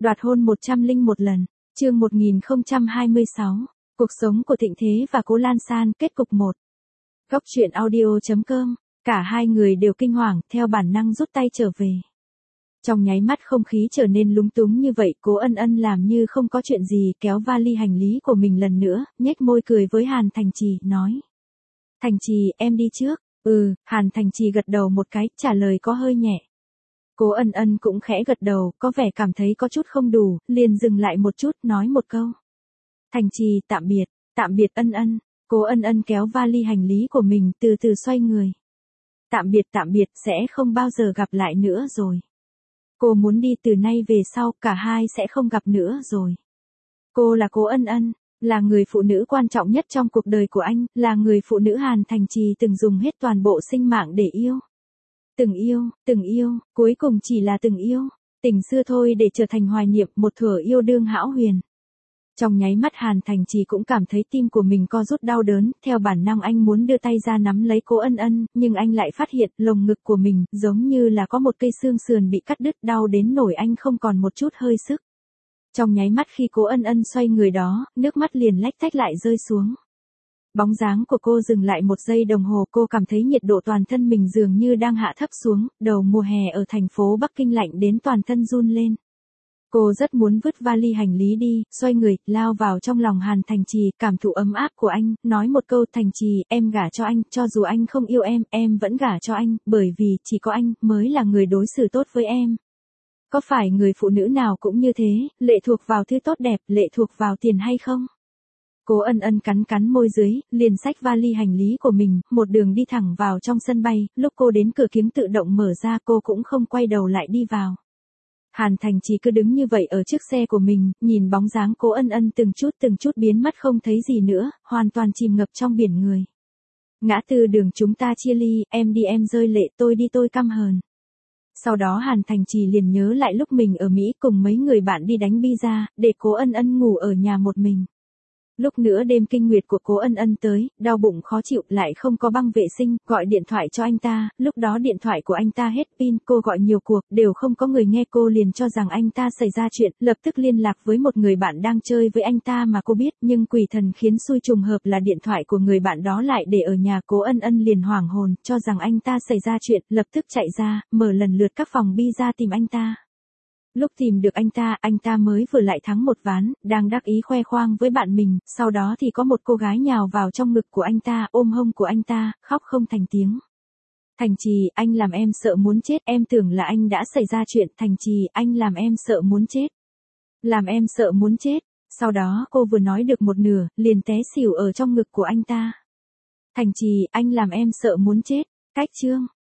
Đoạt hôn 101 lần. Chương 1026. Cuộc sống của Thịnh Thế và Cố Lan San, kết cục 1. Góc truyện audio.com. Cả hai người đều kinh hoàng, theo bản năng rút tay trở về. Trong nháy mắt không khí trở nên lúng túng như vậy, Cố Ân Ân làm như không có chuyện gì, kéo vali hành lý của mình lần nữa, nhếch môi cười với Hàn Thành Trì, nói. Thành Trì, em đi trước. Hàn Thành Trì gật đầu một cái, trả lời có hơi nhẹ. Cố Ân Ân cũng khẽ gật đầu, có vẻ cảm thấy có chút không đủ, liền dừng lại một chút, nói một câu. Thành Trì, tạm biệt Ân Ân. Cố Ân Ân kéo vali hành lý của mình, từ từ xoay người. Tạm biệt, sẽ không bao giờ gặp lại nữa rồi. Cô muốn đi, từ nay về sau, cả hai sẽ không gặp nữa rồi. Cô là Cố Ân Ân, là người phụ nữ quan trọng nhất trong cuộc đời của anh, là người phụ nữ Hàn Thành Trì từng dùng hết toàn bộ sinh mạng để yêu. Từng yêu, cuối cùng chỉ là từng yêu, tình xưa thôi để trở thành hoài niệm, một thuở yêu đương hão huyền. Trong nháy mắt Hàn Thành Trì cũng cảm thấy tim của mình co rút đau đớn, theo bản năng anh muốn đưa tay ra nắm lấy Cố Ân Ân, nhưng anh lại phát hiện lồng ngực của mình giống như là có một cây xương sườn bị cắt đứt, đau đến nổi anh không còn một chút hơi sức. Trong nháy mắt khi Cố Ân Ân xoay người đó, nước mắt liền lách tách lại rơi xuống. Bóng dáng của cô dừng lại một giây đồng hồ, cô cảm thấy nhiệt độ toàn thân mình dường như đang hạ thấp xuống, đầu mùa hè ở thành phố Bắc Kinh lạnh đến toàn thân run lên. Cô rất muốn vứt vali hành lý đi, xoay người, lao vào trong lòng Hàn Thành Trì, cảm thụ ấm áp của anh, nói một câu, Thành Trì, em gả cho anh, cho dù anh không yêu em vẫn gả cho anh, bởi vì chỉ có anh mới là người đối xử tốt với em. Có phải người phụ nữ nào cũng như thế, lệ thuộc vào thứ tốt đẹp, lệ thuộc vào tiền hay không? Cố Ân Ân cắn môi dưới, liền xách vali hành lý của mình, một đường đi thẳng vào trong sân bay, lúc cô đến cửa kính tự động mở ra cô cũng không quay đầu lại đi vào. Hàn Thành Trì cứ đứng như vậy ở trước xe của mình, nhìn bóng dáng Cố Ân Ân từng chút biến mất không thấy gì nữa, hoàn toàn chìm ngập trong biển người. Ngã tư đường chúng ta chia ly, em đi em rơi lệ, tôi đi tôi căm hờn. Sau đó Hàn Thành Trì liền nhớ lại lúc mình ở Mỹ cùng mấy người bạn đi đánh pizza, để Cố Ân Ân ngủ ở nhà một mình. Lúc nữa đêm kinh nguyệt của Cố Ân Ân tới, đau bụng khó chịu, lại không có băng vệ sinh, gọi điện thoại cho anh ta, lúc đó điện thoại của anh ta hết pin, cô gọi nhiều cuộc, đều không có người nghe, cô liền cho rằng anh ta xảy ra chuyện, lập tức liên lạc với một người bạn đang chơi với anh ta mà cô biết, nhưng quỷ thần khiến xui trùng hợp là điện thoại của người bạn đó lại để ở nhà. Cố Ân Ân liền hoảng hồn, cho rằng anh ta xảy ra chuyện, lập tức chạy ra, mở lần lượt các phòng pizza tìm anh ta. Lúc tìm được anh ta mới vừa lại thắng một ván, đang đắc ý khoe khoang với bạn mình, sau đó thì có một cô gái nhào vào trong ngực của anh ta, ôm hông của anh ta, khóc không thành tiếng. Thành Trì, anh làm em sợ muốn chết, em tưởng là anh đã xảy ra chuyện, Thành Trì, anh làm em sợ muốn chết. Làm em sợ muốn chết. Sau đó cô vừa nói được một nửa, liền té xỉu ở trong ngực của anh ta. Thành Trì, anh làm em sợ muốn chết. Cách chương.